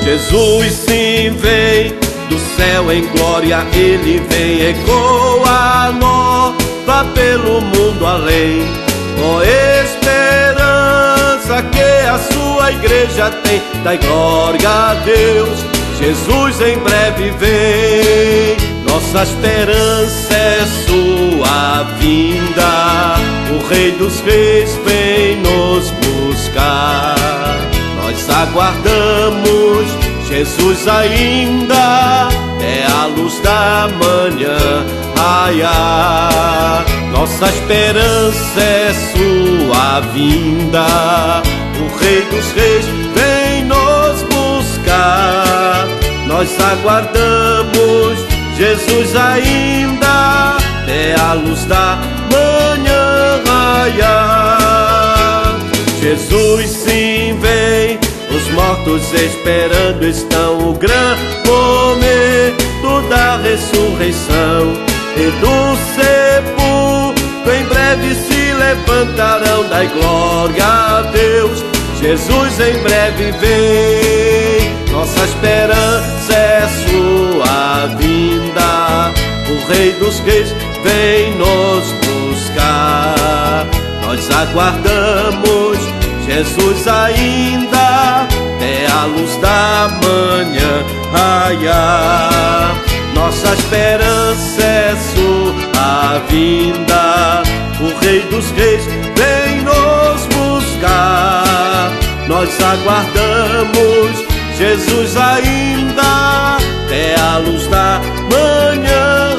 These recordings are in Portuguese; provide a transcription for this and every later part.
Jesus sim vem, do céu em glória ele vem, ecoa nova pelo mundo além. Ó esperança que a sua igreja tem, dai glória a Deus, Jesus em breve vem. Nossa esperança é sua vinda, o Rei dos Reis vem nos buscar. Nós aguardamos Jesus ainda, é a luz da manhã raiar. Nossa esperança é sua vinda, o Rei dos Reis vem nos buscar. Nós aguardamos Jesus ainda, é a luz da manhã raiar. Jesus sim vem, os mortos esperando estão o grande momento da ressurreição. E do sepulcro em breve se levantarão, dai glória a Deus, Jesus em breve vem. Nossa esperança é sua vinda, o Rei dos Reis vem nos buscar. Nós aguardamos Jesus ainda, é a luz da manhã raiar. Nossa esperança é sua vinda, o Rei dos Reis vem nos buscar. Nós aguardamos Jesus ainda, é a luz da manhã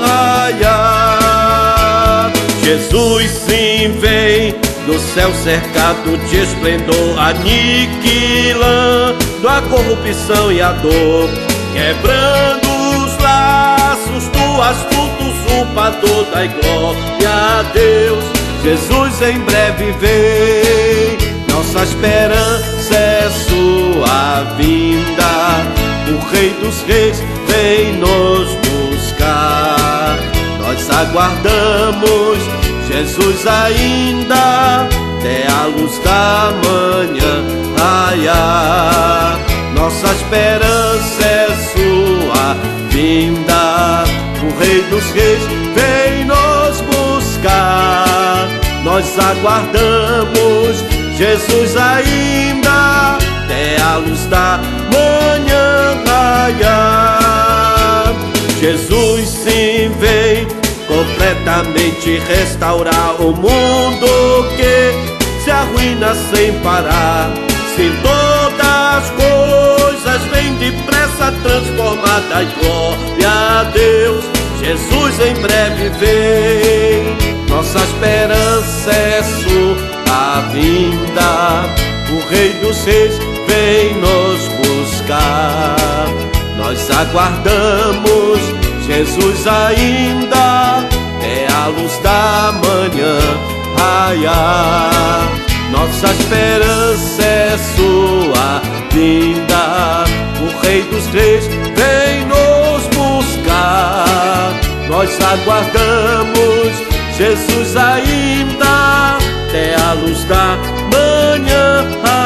raiar. Jesus sim vem, do céu cercado de esplendor, aniquilando a corrupção e a dor, quebrando os laços do astuto usurpador, dai glória a Deus, Jesus em breve vem. Nossa esperança é sua vinda, o Rei dos Reis vem nos buscar. Nós aguardamos Jesus ainda, é a luz da manhã raiar. Nossa esperança é sua vinda, o Rei dos Reis vem nos buscar. Nós aguardamos Jesus ainda, é a luz da manhã raiar. Jesus sim vem, completamente restaurar o mundo que se arruína sem parar. Se todas as coisas vêm depressa transformadas, glória a Deus, Jesus em breve vem. Nossa esperança é sua vinda, o Rei dos Reis vem nos buscar. Nós aguardamos Jesus ainda, é a luz da manhã raiar. Nossa esperança é sua vinda, o Rei dos Reis vem nos buscar. Nós aguardamos Jesus ainda, é a luz da manhã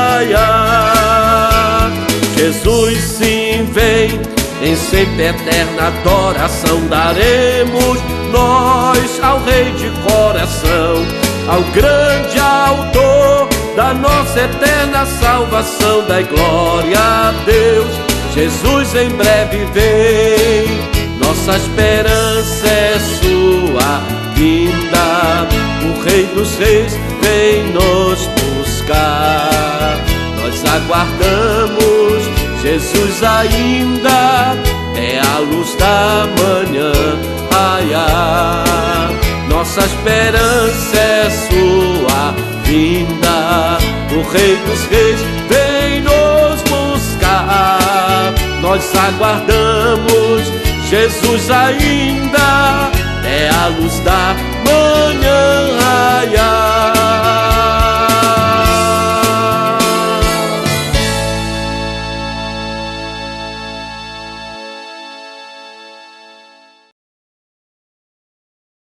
raiar. Jesus sim vem, em sempre eterna adoração daremos nós ao Rei de coração, ao grande autor da nossa eterna salvação. Dai glória a Deus, Jesus em breve vem. Nossa esperança é sua vinda, o Rei dos Reis vem nos buscar. Nós aguardamos Jesus ainda, é a luz da manhã raiar. Nossa esperança é sua vinda, o Rei dos Reis vem nos buscar. Nós aguardamos Jesus ainda, é a luz da